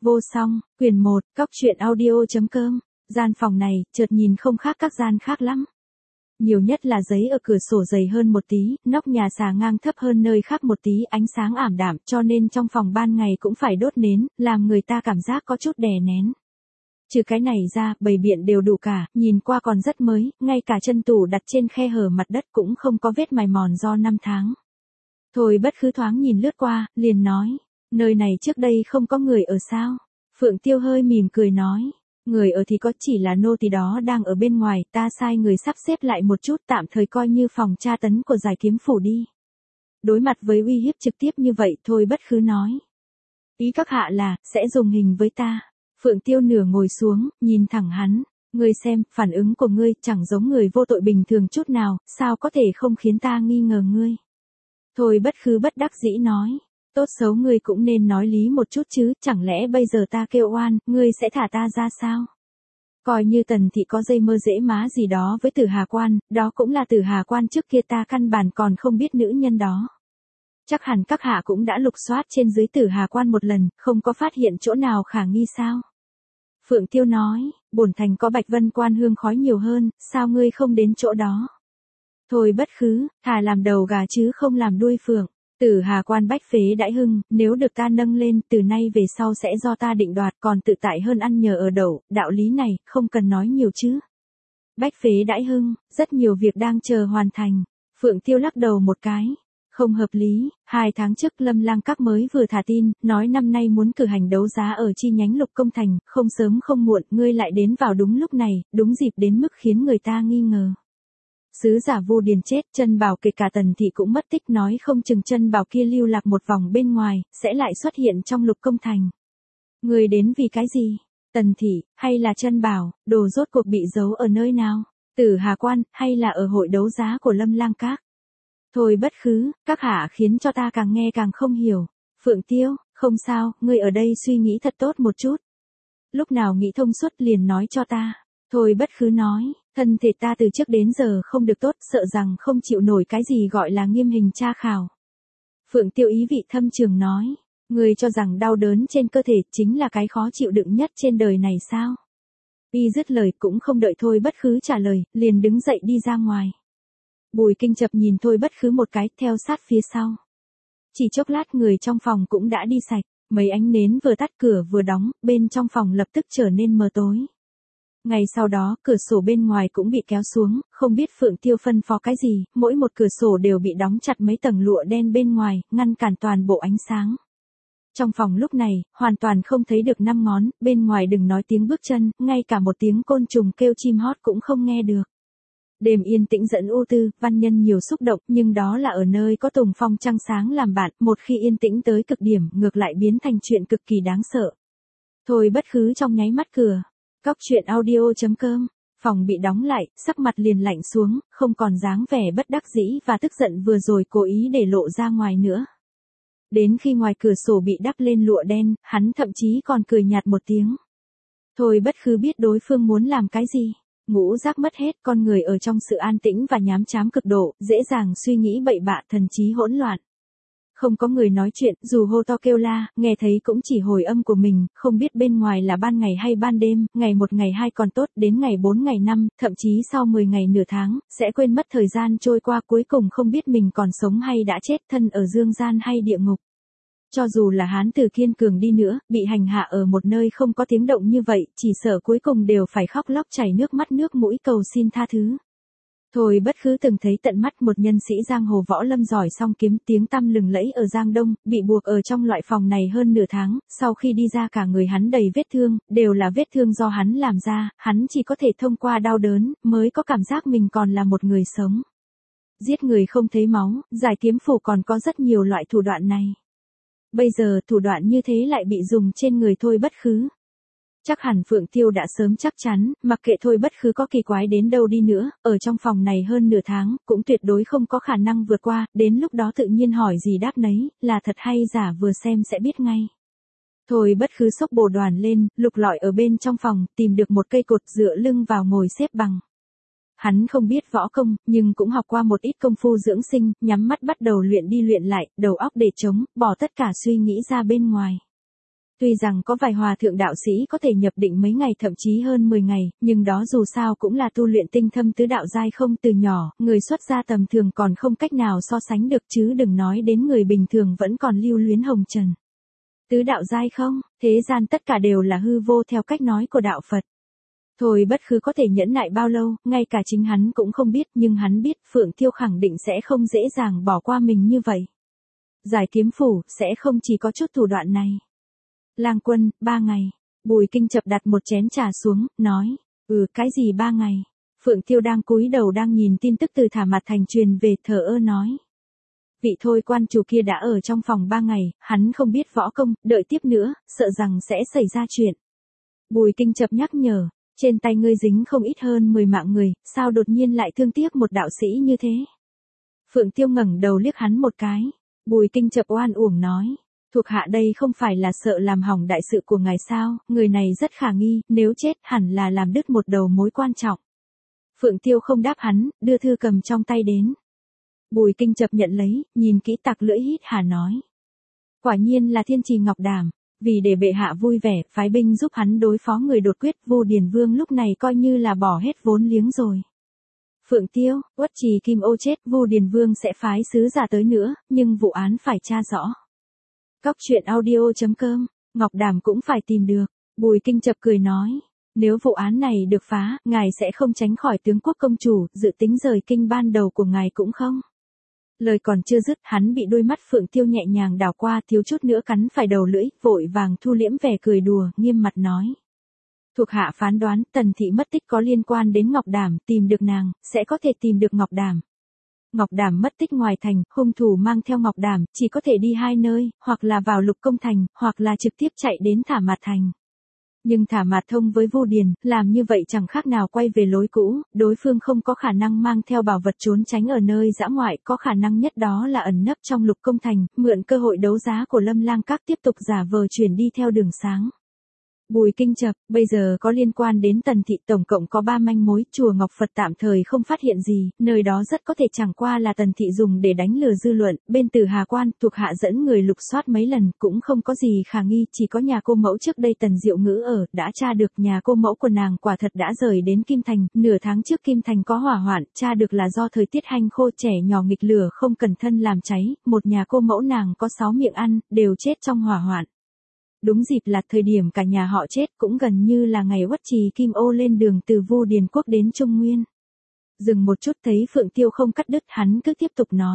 Vô song, quyển 1, cóc truyện audio.com. Gian phòng này, chợt nhìn không khác các gian khác lắm. Nhiều nhất là giấy ở cửa sổ dày hơn một tí, nóc nhà xà ngang thấp hơn nơi khác một tí, ánh sáng ảm đạm, cho nên trong phòng ban ngày cũng phải đốt nến, làm người ta cảm giác có chút đè nén. Trừ cái này ra, bày biện đều đủ cả, nhìn qua còn rất mới, ngay cả chân tủ đặt trên khe hở mặt đất cũng không có vết mài mòn do năm tháng. Thôi Bất Khứ thoáng nhìn lướt qua, liền nói, nơi này trước đây không có người ở sao? Phượng Tiêu hơi mỉm cười nói, người ở thì có, chỉ là nô tỳ đó đang ở bên ngoài, ta sai người sắp xếp lại một chút, tạm thời coi như phòng tra tấn của Giải Kiếm Phủ đi. Đối mặt với uy hiếp trực tiếp như vậy, Thôi Bất Khứ nói, ý các hạ là, sẽ dùng hình với ta. Phượng Tiêu nửa ngồi xuống, nhìn thẳng hắn, ngươi xem, phản ứng của ngươi chẳng giống người vô tội bình thường chút nào, sao có thể không khiến ta nghi ngờ ngươi. Thôi Bất Khứ bất đắc dĩ nói, tốt xấu ngươi cũng nên nói lý một chút chứ, chẳng lẽ bây giờ ta kêu oan, ngươi sẽ thả ta ra sao? Coi như Tần thị có dây mơ dễ má gì đó với Tử Hà Quan, đó cũng là Tử Hà Quan trước kia ta căn bản còn không biết nữ nhân đó. Chắc hẳn các hạ cũng đã lục soát trên dưới Tử Hà Quan một lần, không có phát hiện chỗ nào khả nghi sao? Phượng Tiêu nói, bổn thành có Bạch Vân Quan hương khói nhiều hơn, sao ngươi không đến chỗ đó? Thôi Bất Khứ, thà làm đầu gà chứ không làm đuôi phượng. Tử Hà Quan bách phế đãi hưng, nếu được ta nâng lên, từ nay về sau sẽ do ta định đoạt, còn tự tại hơn ăn nhờ ở đậu, đạo lý này, không cần nói nhiều chứ. Bách phế đãi hưng, rất nhiều việc đang chờ hoàn thành. Phượng Tiêu lắc đầu một cái. Không hợp lý, 2 tháng trước Lâm Lang Các mới vừa thả tin, nói năm nay muốn cử hành đấu giá ở chi nhánh Lục Công Thành, không sớm không muộn, ngươi lại đến vào đúng lúc này, đúng dịp đến mức khiến người ta nghi ngờ. Sứ giả Vu Điền chết, Chân Bảo kể cả Tần thị cũng mất tích, nói không chừng Chân Bảo kia lưu lạc một vòng bên ngoài, sẽ lại xuất hiện trong Lục Công Thành. Người đến vì cái gì? Tần thị, hay là Chân Bảo, đồ rốt cuộc bị giấu ở nơi nào? Tử Hà Quan, hay là ở hội đấu giá của Lâm Lang Các? Thôi Bất Khứ, các hạ khiến cho ta càng nghe càng không hiểu. Phượng Tiêu, không sao, ngươi ở đây suy nghĩ thật tốt một chút. Lúc nào nghĩ thông suốt liền nói cho ta. Thôi Bất Khứ nói, thân thể ta từ trước đến giờ không được tốt, sợ rằng không chịu nổi cái gì gọi là nghiêm hình tra khảo. Phượng Tiêu ý vị thâm trường nói, ngươi cho rằng đau đớn trên cơ thể chính là cái khó chịu đựng nhất trên đời này sao? Y dứt lời cũng không đợi Thôi Bất Khứ trả lời, liền đứng dậy đi ra ngoài. Bùi Kinh Chập nhìn Thôi Bất Khứ một cái, theo sát phía sau. Chỉ chốc lát người trong phòng cũng đã đi sạch, mấy ánh nến vừa tắt cửa vừa đóng, bên trong phòng lập tức trở nên mờ tối. Ngày sau đó, cửa sổ bên ngoài cũng bị kéo xuống, không biết Phượng Tiêu phân phó cái gì, mỗi một cửa sổ đều bị đóng chặt mấy tầng lụa đen bên ngoài, ngăn cản toàn bộ ánh sáng. Trong phòng lúc này, hoàn toàn không thấy được 5 ngón, bên ngoài đừng nói tiếng bước chân, ngay cả một tiếng côn trùng kêu chim hót cũng không nghe được. Đêm yên tĩnh dẫn ưu tư, văn nhân nhiều xúc động, nhưng đó là ở nơi có tùng phong trăng sáng làm bạn, một khi yên tĩnh tới cực điểm, ngược lại biến thành chuyện cực kỳ đáng sợ. Thôi Bất Khứ trong nháy mắt cửa. Cóc truyện audio.com. Phòng bị đóng lại, sắc mặt liền lạnh xuống, không còn dáng vẻ bất đắc dĩ và tức giận vừa rồi cố ý để lộ ra ngoài nữa. Đến khi ngoài cửa sổ bị đắp lên lụa đen, hắn thậm chí còn cười nhạt một tiếng. Thôi Bất Khứ biết đối phương muốn làm cái gì. Ngũ giác mất hết, con người ở trong sự an tĩnh và nhám chám cực độ, dễ dàng suy nghĩ bậy bạ, thần trí hỗn loạn. Không có người nói chuyện, dù hô to kêu la, nghe thấy cũng chỉ hồi âm của mình, không biết bên ngoài là ban ngày hay ban đêm, ngày 1 ngày 2 còn tốt, đến ngày 4 ngày 5, thậm chí sau 10 ngày nửa tháng, sẽ quên mất thời gian trôi qua, cuối cùng không biết mình còn sống hay đã chết, thân ở dương gian hay địa ngục. Cho dù là hán tử kiên cường đi nữa, bị hành hạ ở một nơi không có tiếng động như vậy, chỉ sợ cuối cùng đều phải khóc lóc chảy nước mắt nước mũi cầu xin tha thứ. Thôi Bất Khứ từng thấy tận mắt một nhân sĩ giang hồ võ lâm giỏi song kiếm tiếng tăm lừng lẫy ở Giang Đông, bị buộc ở trong loại phòng này hơn nửa tháng, sau khi đi ra cả người hắn đầy vết thương, đều là vết thương do hắn làm ra, hắn chỉ có thể thông qua đau đớn, mới có cảm giác mình còn là một người sống. Giết người không thấy máu, Giải Kiếm Phủ còn có rất nhiều loại thủ đoạn này. Bây giờ thủ đoạn như thế lại bị dùng trên người Thôi Bất Khứ. Chắc hẳn Phượng Tiêu đã sớm chắc chắn, mặc kệ Thôi Bất Khứ có kỳ quái đến đâu đi nữa, ở trong phòng này hơn nửa tháng, cũng tuyệt đối không có khả năng vượt qua, đến lúc đó tự nhiên hỏi gì đáp nấy, là thật hay giả vừa xem sẽ biết ngay. Thôi Bất Khứ xốc bồ đoàn lên, lục lọi ở bên trong phòng, tìm được một cây cột dựa lưng vào ngồi xếp bằng. Hắn không biết võ công, nhưng cũng học qua một ít công phu dưỡng sinh, nhắm mắt bắt đầu luyện đi luyện lại, đầu óc để trống, bỏ tất cả suy nghĩ ra bên ngoài. Tuy rằng có vài hòa thượng đạo sĩ có thể nhập định mấy ngày thậm chí hơn 10 ngày, nhưng đó dù sao cũng là tu luyện tinh thâm tứ đạo giai không từ nhỏ, người xuất gia tầm thường còn không cách nào so sánh được chứ đừng nói đến người bình thường vẫn còn lưu luyến hồng trần. Tứ đạo giai không, thế gian tất cả đều là hư vô theo cách nói của đạo Phật. Thôi bất cứ có thể nhẫn nại bao lâu, ngay cả chính hắn cũng không biết, nhưng hắn biết Phượng Tiêu khẳng định sẽ không dễ dàng bỏ qua mình như vậy. Giải kiếm phủ sẽ không chỉ có chút thủ đoạn này. Lang Quân, 3 ngày. Bùi Kinh Chập đặt một chén trà xuống, nói, cái gì 3 ngày? Phượng Tiêu đang cúi đầu đang nhìn tin tức từ Thả Mặt Thành truyền về, thờ ơ nói. Vị thôi quan chủ kia đã ở trong phòng 3 ngày, hắn không biết võ công, đợi tiếp nữa, sợ rằng sẽ xảy ra chuyện. Bùi Kinh Chập nhắc nhở, trên tay ngươi dính không ít hơn 10 mạng người, sao đột nhiên lại thương tiếc một đạo sĩ như thế? Phượng Tiêu ngẩng đầu liếc hắn một cái. Bùi Kinh Chập oan uổng nói. Thuộc hạ đây không phải là sợ làm hỏng đại sự của ngài sao, người này rất khả nghi, nếu chết hẳn là làm đứt một đầu mối quan trọng. Phượng Tiêu không đáp hắn, đưa thư cầm trong tay đến. Bùi Kinh Chập nhận lấy, nhìn kỹ tặc lưỡi hít hà nói. Quả nhiên là Thiên Trì Ngọc Đàm, vì để bệ hạ vui vẻ, phái binh giúp hắn đối phó người đột quyết, Vu Điền Vương lúc này coi như là bỏ hết vốn liếng rồi. Phượng Tiêu, Uất Trì Kim Ô chết, Vu Điền Vương sẽ phái sứ giả tới nữa, nhưng vụ án phải tra rõ. Cóc truyện audio.com, Ngọc Đàm cũng phải tìm được. Bùi Kinh Chập cười nói, nếu vụ án này được phá, ngài sẽ không tránh khỏi tướng quốc công chủ, dự tính rời kinh ban đầu của ngài cũng không. Lời còn chưa dứt, hắn bị đôi mắt Phượng Tiêu nhẹ nhàng đảo qua, thiếu chút nữa cắn phải đầu lưỡi, vội vàng thu liễm vẻ cười đùa, nghiêm mặt nói. Thuộc hạ phán đoán, Tần thị mất tích có liên quan đến Ngọc Đàm, tìm được nàng, sẽ có thể tìm được Ngọc Đàm. Ngọc Đàm mất tích ngoài thành, hung thủ mang theo Ngọc Đàm, chỉ có thể đi hai nơi, hoặc là vào Lục Công Thành, hoặc là trực tiếp chạy đến Thả Mạt Thành. Nhưng Thả Mạt thông với Vu Điền, làm như vậy chẳng khác nào quay về lối cũ, đối phương không có khả năng mang theo bảo vật trốn tránh ở nơi dã ngoại, có khả năng nhất đó là ẩn nấp trong Lục Công Thành, mượn cơ hội đấu giá của Lâm Lang Các tiếp tục giả vờ chuyển đi theo đường sáng. Bùi Kinh Chập, bây giờ có liên quan đến Tần thị tổng cộng có 3 manh mối, chùa Ngọc Phật tạm thời không phát hiện gì, nơi đó rất có thể chẳng qua là Tần thị dùng để đánh lừa dư luận, bên Tử Hà Quan, thuộc hạ dẫn người lục soát mấy lần, cũng không có gì khả nghi, chỉ có nhà cô mẫu trước đây Tần Diệu Ngữ ở, đã tra được nhà cô mẫu của nàng quả thật đã rời đến Kim Thành, nửa tháng trước Kim Thành có hỏa hoạn, tra được là do thời tiết hanh khô, trẻ nhỏ nghịch lửa không cẩn thân làm cháy, một nhà cô mẫu nàng có 6 miệng ăn, đều chết trong hỏa hoạn. Đúng dịp là thời điểm cả nhà họ chết, cũng gần như là ngày Uất Trì Kim Ô lên đường từ Vu Điền Quốc đến Trung Nguyên. Dừng một chút thấy Phượng Tiêu không cắt đứt, hắn cứ tiếp tục nói.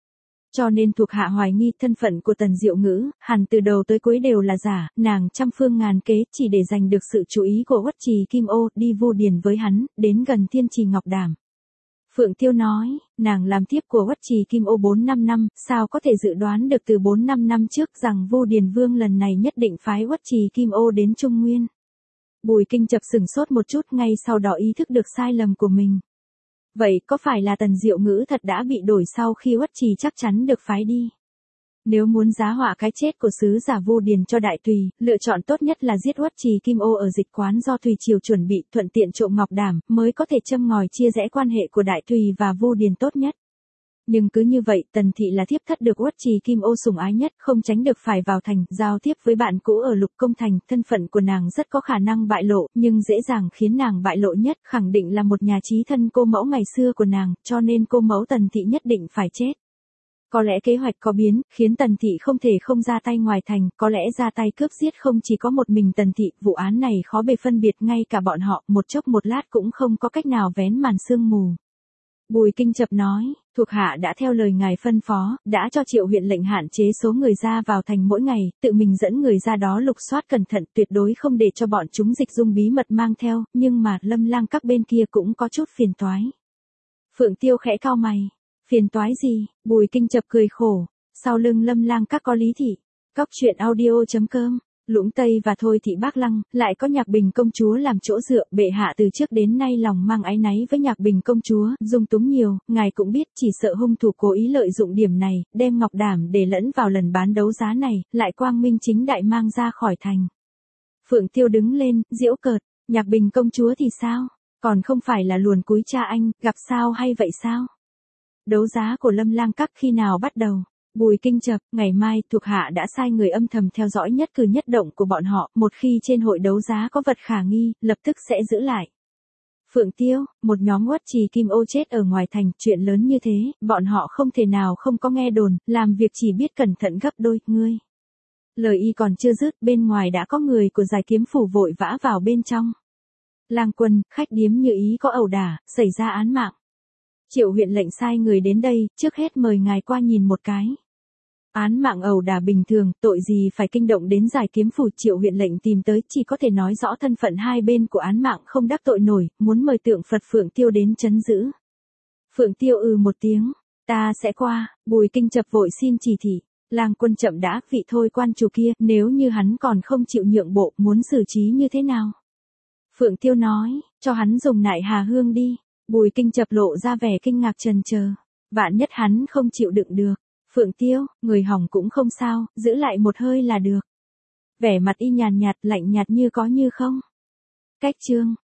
Cho nên thuộc hạ hoài nghi thân phận của Tần Diệu Ngữ, hẳn từ đầu tới cuối đều là giả, nàng trăm phương ngàn kế chỉ để giành được sự chú ý của Uất Trì Kim Ô, đi Vu Điền với hắn, đến gần Thiên Trì Ngọc Đàm. Phượng Tiêu nói, nàng làm tiếp của Uất Trì Kim Ô 4-5 năm, sao có thể dự đoán được từ 4-5 năm trước rằng Vu Điền Vương lần này nhất định phái Uất Trì Kim Ô đến Trung Nguyên. Bùi Kinh Chập sửng sốt một chút, ngay sau đó ý thức được sai lầm của mình. Vậy có phải là Tần Diệu Ngữ thật đã bị đổi sau khi Uất Trì chắc chắn được phái đi? Nếu muốn giá họa cái chết của sứ giả Vu Điền cho Đại Tùy, lựa chọn tốt nhất là giết Uất Trì Kim Ô ở dịch quán do Tùy Triều chuẩn bị, thuận tiện trộm Ngọc Đàm, mới có thể châm ngòi chia rẽ quan hệ của Đại Tùy và Vu Điền tốt nhất. Nhưng cứ như vậy, Tần thị là thiếp thất được Uất Trì Kim Ô sủng ái nhất, không tránh được phải vào thành, giao tiếp với bạn cũ ở Lục Công Thành, thân phận của nàng rất có khả năng bại lộ, nhưng dễ dàng khiến nàng bại lộ nhất, khẳng định là một nhà chí thân cô mẫu ngày xưa của nàng, cho nên cô mẫu Tần thị nhất định phải chết. Có lẽ kế hoạch có biến, khiến Tần thị không thể không ra tay ngoài thành, có lẽ ra tay cướp giết không chỉ có một mình Tần thị, vụ án này khó bề phân biệt, ngay cả bọn họ, một chốc một lát cũng không có cách nào vén màn sương mù. Bùi Kinh Chập nói, thuộc hạ đã theo lời ngài phân phó, đã cho Triệu huyện lệnh hạn chế số người ra vào thành mỗi ngày, tự mình dẫn người ra đó lục soát cẩn thận, tuyệt đối không để cho bọn chúng dịch dung bí mật mang theo, nhưng mà Lâm Lang Các bên kia cũng có chút phiền toái. Phượng Tiêu khẽ cau mày. Phiền toái gì? Bùi Kinh Chập cười khổ. Sau lưng Lâm Lang Các có Lý thị. Cóc truyện audio.com. Lũng Tây và Thôi thị Bác Lăng, lại có Nhạc Bình công chúa làm chỗ dựa, bệ hạ từ trước đến nay lòng mang áy náy với Nhạc Bình công chúa, dung túng nhiều, ngài cũng biết, chỉ sợ hung thủ cố ý lợi dụng điểm này, đem Ngọc Đàm để lẫn vào lần bán đấu giá này, lại quang minh chính đại mang ra khỏi thành. Phượng Tiêu đứng lên, giễu cợt, Nhạc Bình công chúa thì sao? Còn không phải là luồn cúi cha anh, gặp sao hay vậy sao? Đấu giá của Lâm Lang Các khi nào bắt đầu? Bùi Kinh Chập, ngày mai, thuộc hạ đã sai người âm thầm theo dõi nhất cử nhất động của bọn họ, một khi trên hội đấu giá có vật khả nghi, lập tức sẽ giữ lại. Phượng Tiêu, một nhóm Uất Trì Kim Ô chết ở ngoài thành, chuyện lớn như thế, bọn họ không thể nào không có nghe đồn, làm việc chỉ biết cẩn thận gấp đôi, ngươi. Lời y còn chưa dứt, bên ngoài đã có người của Giải Kiếm Phủ vội vã vào bên trong. Lang quân, khách điếm Như Ý có ẩu đả, xảy ra án mạng. Triệu huyện lệnh sai người đến đây, trước hết mời ngài qua nhìn một cái. Án mạng ẩu đả bình thường, tội gì phải kinh động đến Giải Kiếm Phủ. Triệu huyện lệnh tìm tới, chỉ có thể nói rõ thân phận hai bên của án mạng không đắc tội nổi, muốn mời tượng Phật Phượng Tiêu đến trấn giữ. Phượng Tiêu một tiếng, ta sẽ qua. Bùi Kinh Chập vội xin chỉ thị. Lang quân chậm đã, vị thôi quan chủ kia, nếu như hắn còn không chịu nhượng bộ, muốn xử trí như thế nào? Phượng Tiêu nói, cho hắn dùng nại hà hương đi. Bùi Kinh Chập lộ ra vẻ kinh ngạc trần chờ. Vạn nhất hắn không chịu đựng được. Phượng Tiêu, người hỏng cũng không sao, giữ lại một hơi là được. Vẻ mặt y nhàn nhạt, lạnh nhạt như có như không. Cách chương.